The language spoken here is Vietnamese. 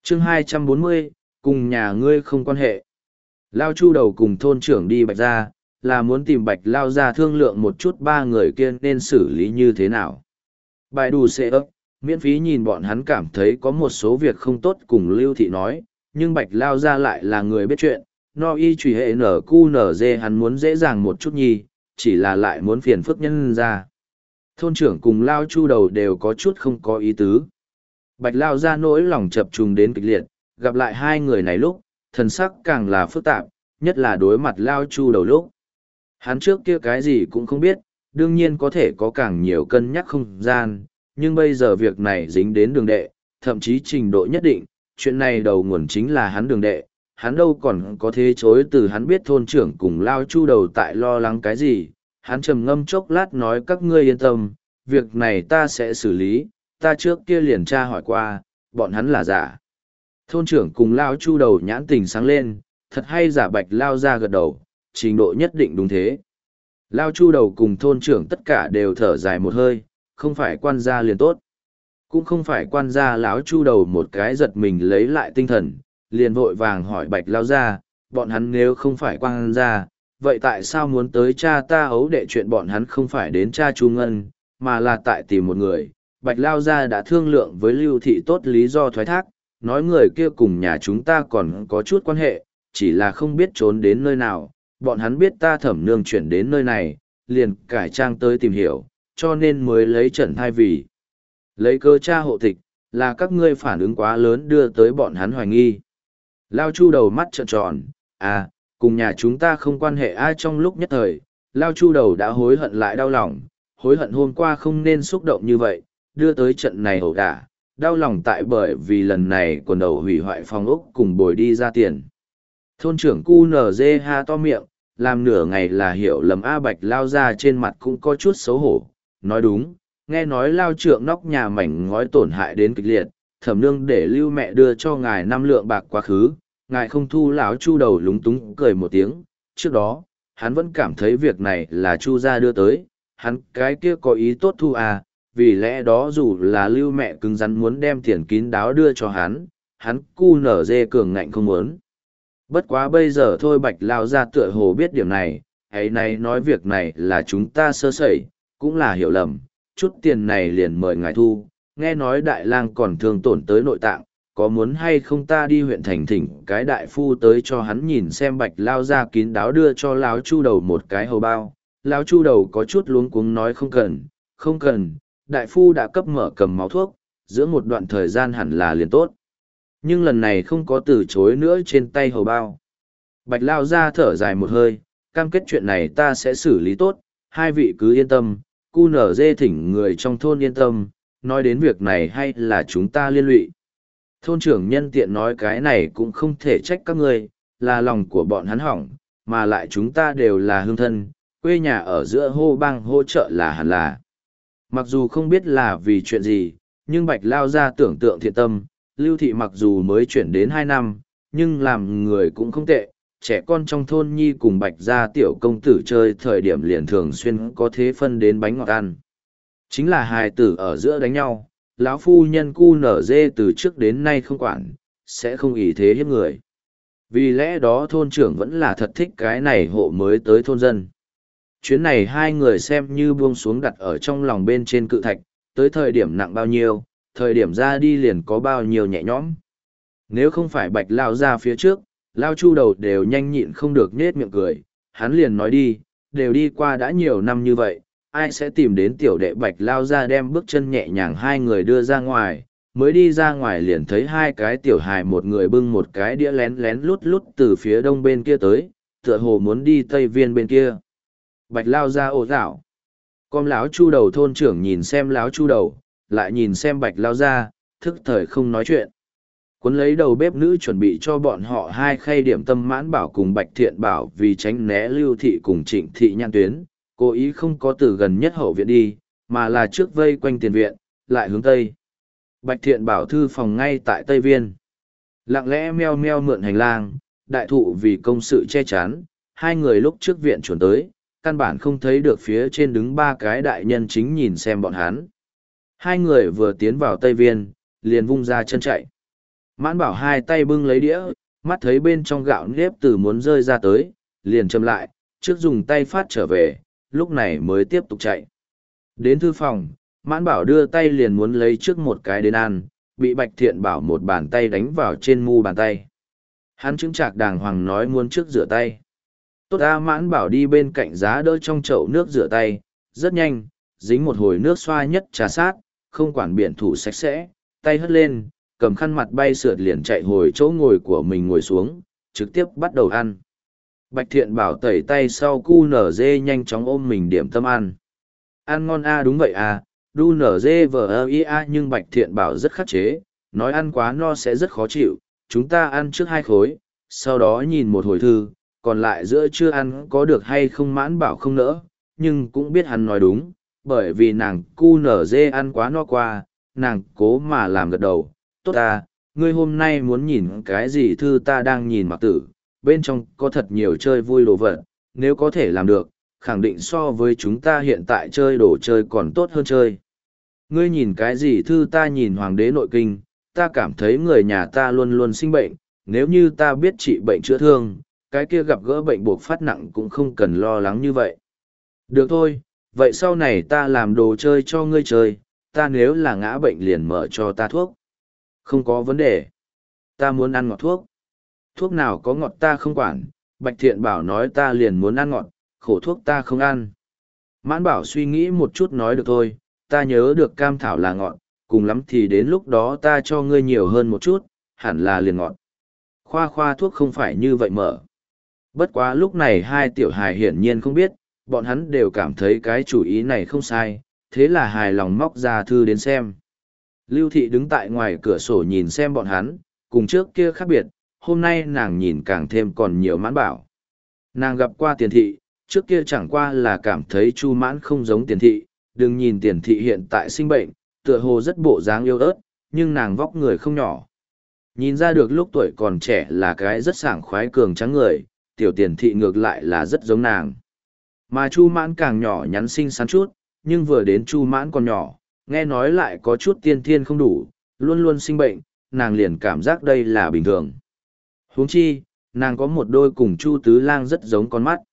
chương 240, cùng nhà ngươi không quan hệ. Lao Chu đầu cùng thôn trưởng đi Bạch gia, là muốn tìm Bạch Lao gia thương lượng một chút ba người kia nên xử lý như thế nào. Bài đủ sẽ ấp, miễn phí nhìn bọn hắn cảm thấy có một số việc không tốt cùng Lưu Thị nói, nhưng Bạch Lao gia lại là người biết chuyện, no y trùy hệ nở cu nở dê hắn muốn dễ dàng một chút nhi, chỉ là lại muốn phiền phức nhân ra. Thôn trưởng cùng Lao Chu đầu đều có chút không có ý tứ. Bạch Lao gia nỗi lòng chập trùng đến kịch liệt, gặp lại hai người này lúc, thần sắc càng là phức tạp, nhất là đối mặt Lao Chu đầu lúc. Hắn trước kia cái gì cũng không biết, đương nhiên có thể có càng nhiều cân nhắc không gian, nhưng bây giờ việc này dính đến đường đệ, thậm chí trình độ nhất định, chuyện này đầu nguồn chính là hắn đường đệ, hắn đâu còn có thế chối từ hắn biết thôn trưởng cùng Lao Chu đầu tại lo lắng cái gì, hắn trầm ngâm chốc lát nói các ngươi yên tâm, việc này ta sẽ xử lý, ta trước kia liền tra hỏi qua, bọn hắn là giả. Thôn trưởng cùng Lao Chu đầu nhãn tình sáng lên, thật hay giả Bạch Lao ra gật đầu, trình độ nhất định đúng thế. Lao Chu đầu cùng thôn trưởng tất cả đều thở dài một hơi, không phải quan gia liền tốt. Cũng không phải quan gia lão Chu đầu một cái giật mình lấy lại tinh thần, liền vội vàng hỏi Bạch Lao ra, bọn hắn nếu không phải quan gia, vậy tại sao muốn tới cha ta ấu đệ chuyện bọn hắn không phải đến cha Chu Ngân, mà là tại tìm một người. Bạch Lao ra đã thương lượng với Lưu Thị tốt lý do thoái thác, nói người kia cùng nhà chúng ta còn có chút quan hệ, chỉ là không biết trốn đến nơi nào, bọn hắn biết ta thẩm nương chuyển đến nơi này, liền cải trang tới tìm hiểu, cho nên mới lấy trần thai vì. Lấy cơ cha hộ tịch, là các ngươi phản ứng quá lớn đưa tới bọn hắn hoài nghi. Lao Chu đầu mắt trợn tròn, à, cùng nhà chúng ta không quan hệ ai trong lúc nhất thời, Lao Chu đầu đã hối hận lại đau lòng, hối hận hôm qua không nên xúc động như vậy, đưa tới trận này ẩu đả, đau lòng tại bởi vì lần này quần đầu hủy hoại phòng ốc cùng bồi đi ra tiền. Thôn trưởng cu nở dê ha to miệng, làm nửa ngày là hiểu lầm A Bạch Lao ra trên mặt cũng có chút xấu hổ, nói đúng, nghe nói Lao trượng nóc nhà mảnh ngói tổn hại đến kịch liệt, thẩm nương để Lưu mẹ đưa cho ngài 5 lượng bạc quá khứ, ngài không thu lão Chu đầu lúng túng cười một tiếng, trước đó, hắn vẫn cảm thấy việc này là Chu gia đưa tới, hắn cái kia có ý tốt thu à, vì lẽ đó dù là Lưu mẹ cứng rắn muốn đem tiền kín đáo đưa cho hắn cu nở dê cường ngạnh không muốn. Bất quá bây giờ thôi Bạch Lao ra tựa hồ biết điểm này, ấy này nói việc này là chúng ta sơ sẩy, cũng là hiểu lầm, chút tiền này liền mời ngài thu, nghe nói đại lang còn thương tổn tới nội tạng, có muốn hay không ta đi huyện thành thỉnh cái đại phu tới cho hắn nhìn xem Bạch Lao ra kín đáo đưa cho Lão Chu đầu một cái hầu bao. Lão Chu đầu có chút luống cuống nói không cần, đại phu đã cấp mở cầm máu thuốc, giữa một đoạn thời gian hẳn là liền tốt. Nhưng lần này không có từ chối nữa trên tay hầu bao. Bạch Lao ra thở dài một hơi, cam kết chuyện này ta sẽ xử lý tốt, hai vị cứ yên tâm, cu nở dê thỉnh người trong thôn yên tâm, nói đến việc này hay là chúng ta liên lụy. Thôn trưởng nhân tiện nói cái này cũng không thể trách các ngươi, là lòng của bọn hắn hỏng, mà lại chúng ta đều là hương thân, quê nhà ở giữa hô bang hỗ trợ là hẳn là. Mặc dù không biết là vì chuyện gì, nhưng Bạch Lao ra tưởng tượng thiện tâm, Lưu Thị mặc dù mới chuyển đến 2 năm, nhưng làm người cũng không tệ, trẻ con trong thôn nhi cùng Bạch gia tiểu công tử chơi thời điểm liền thường xuyên có thế phân đến bánh ngọt ăn. Chính là hài tử ở giữa đánh nhau, lão phu nhân cu nở dê từ trước đến nay không quản, sẽ không ý thế hiếp người. Vì lẽ đó thôn trưởng vẫn là thật thích cái này hộ mới tới thôn dân. Chuyến này hai người xem như buông xuống đặt ở trong lòng bên trên cự thạch, tới thời điểm nặng bao nhiêu, thời điểm ra đi liền có bao nhiêu nhẹ nhõm. Nếu không phải Bạch Lao ra phía trước, Lao Chu đầu đều nhanh nhịn không được nết miệng cười, hắn liền nói đi, đều đi qua đã nhiều năm như vậy, ai sẽ tìm đến tiểu đệ Bạch Lao ra đem bước chân nhẹ nhàng hai người đưa ra ngoài, mới đi ra ngoài liền thấy hai cái tiểu hài một người bưng một cái đĩa lén lén lút lút từ phía đông bên kia tới, tựa hồ muốn đi tây viên bên kia. Bạch Lao ra ồ dạo. Con lão Chu đầu thôn trưởng nhìn xem lão Chu đầu, lại nhìn xem Bạch Lao ra, thức thời không nói chuyện. Cuốn lấy đầu bếp nữ chuẩn bị cho bọn họ hai khay điểm tâm mãn bảo cùng Bạch Thiện Bảo vì tránh né Lưu Thị cùng Trịnh Thị nhãn tuyến, cố ý không có từ gần nhất hậu viện đi, mà là trước vây quanh tiền viện, lại hướng Tây. Bạch Thiện Bảo thư phòng ngay tại Tây Viên. Lặng lẽ meo meo mượn hành lang, đại thụ vì công sự che chắn, hai người lúc trước viện chuẩn tới, căn bản không thấy được phía trên đứng ba cái đại nhân chính nhìn xem bọn hắn. Hai người vừa tiến vào Tây Viên, liền vung ra chân chạy. Mãn bảo hai tay bưng lấy đĩa, mắt thấy bên trong gạo nếp từ muốn rơi ra tới, liền châm lại, trước dùng tay phát trở về, lúc này mới tiếp tục chạy. Đến thư phòng, mãn bảo đưa tay liền muốn lấy trước một cái đến ăn, bị Bạch Thiện Bảo một bàn tay đánh vào trên mu bàn tay. Hắn chứng trạc đàng hoàng nói muốn trước rửa tay. Tốt ra mãn bảo đi bên cạnh giá đỡ trong chậu nước rửa tay, rất nhanh, dính một hồi nước xoa nhất trà sát, không quản biển thủ sạch sẽ, tay hất lên, cầm khăn mặt bay sượt liền chạy hồi chỗ ngồi của mình ngồi xuống, trực tiếp bắt đầu ăn. Bạch Thiện Bảo tẩy tay sau cu nở dê nhanh chóng ôm mình điểm tâm ăn. Ăn ngon a đúng vậy à, đu nở dê vờ ơ y a nhưng Bạch Thiện Bảo rất khắc chế, nói ăn quá no sẽ rất khó chịu, chúng ta ăn trước 2 khối, sau đó nhìn một hồi thư, còn lại giữa chưa ăn có được hay không mãn bảo không nỡ, nhưng cũng biết hắn nói đúng, bởi vì nàng cu nở dê ăn quá no qua, nàng cố mà làm gật đầu, tốt ta, ngươi hôm nay muốn nhìn cái gì thư ta đang nhìn mặc tử, bên trong có thật nhiều chơi vui đồ vật, nếu có thể làm được, khẳng định so với chúng ta hiện tại chơi đồ chơi còn tốt hơn chơi. Ngươi nhìn cái gì thư ta nhìn Hoàng đế nội kinh, ta cảm thấy người nhà ta luôn luôn sinh bệnh, nếu như ta biết trị bệnh chữa thương, cái kia gặp gỡ bệnh buộc phát nặng cũng không cần lo lắng như vậy. Được thôi, vậy sau này ta làm đồ chơi cho ngươi chơi, ta nếu là ngã bệnh liền mở cho ta thuốc. Không có vấn đề. Ta muốn ăn ngọt thuốc. Thuốc nào có ngọt ta không quản, Bạch Thiện Bảo nói ta liền muốn ăn ngọt, khổ thuốc ta không ăn. Mãn Bảo suy nghĩ một chút nói được thôi, ta nhớ được cam thảo là ngọt, cùng lắm thì đến lúc đó ta cho ngươi nhiều hơn một chút, hẳn là liền ngọt. Khoa khoa thuốc không phải như vậy mở. Bất quá lúc này hai tiểu hài hiển nhiên không biết, bọn hắn đều cảm thấy cái chủ ý này không sai, thế là hài lòng móc ra thư đến xem. Lưu Thị đứng tại ngoài cửa sổ nhìn xem bọn hắn, cùng trước kia khác biệt, hôm nay nàng nhìn càng thêm còn nhiều Mãn Bảo. Nàng gặp qua Tiền Thị, trước kia chẳng qua là cảm thấy Chu Mãn không giống Tiền Thị, đừng nhìn Tiền Thị hiện tại sinh bệnh, tựa hồ rất bộ dáng yêu ớt, nhưng nàng vóc người không nhỏ. Nhìn ra được lúc tuổi còn trẻ là cái rất sảng khoái cường trắng người, tiểu Tiền Thị ngược lại là rất giống nàng. Mà Chu Mãn càng nhỏ nhắn xinh xắn chút, nhưng vừa đến Chu Mãn còn nhỏ, nghe nói lại có chút tiên thiên không đủ, luôn luôn sinh bệnh, nàng liền cảm giác đây là bình thường. Huống chi, nàng có một đôi cùng Chu Tứ Lang rất giống con mắt.